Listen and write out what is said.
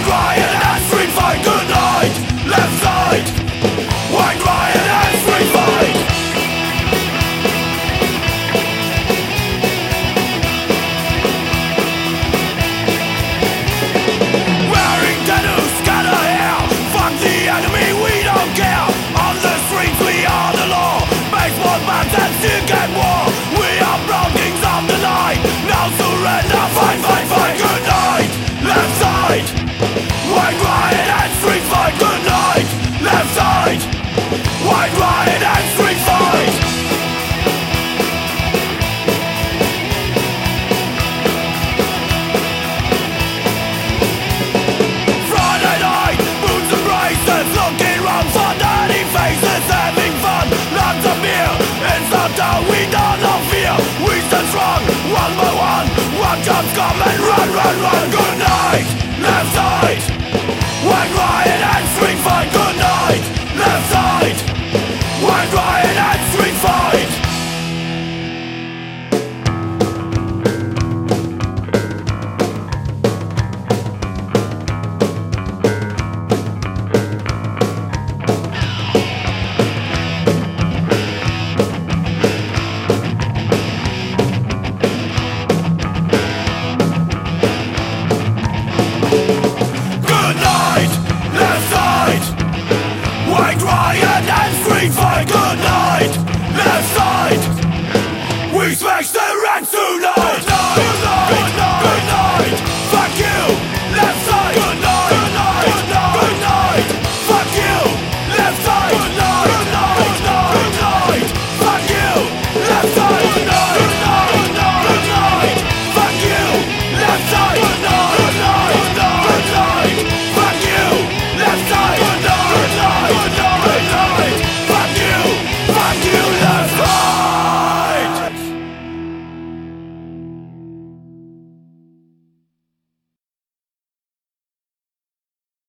riot and street fight, good night. Left side. White riot and street fight. Wearing tattoos, scatter hair. Fuck the enemy, we don't care. On the streets we are the law. Baseball bats and still get war. We are proud kings of the night. Now surrender, fight, fight, fight, good night. Left side. White riot and street fight, good night. Left side. White riot and street fight. Friday night, boots and braces, looking round for dirty faces, having fun, lots of beer. In some town we don't know fear. We stand strong, one by one. One comes come and run, run, run. Good night, left side.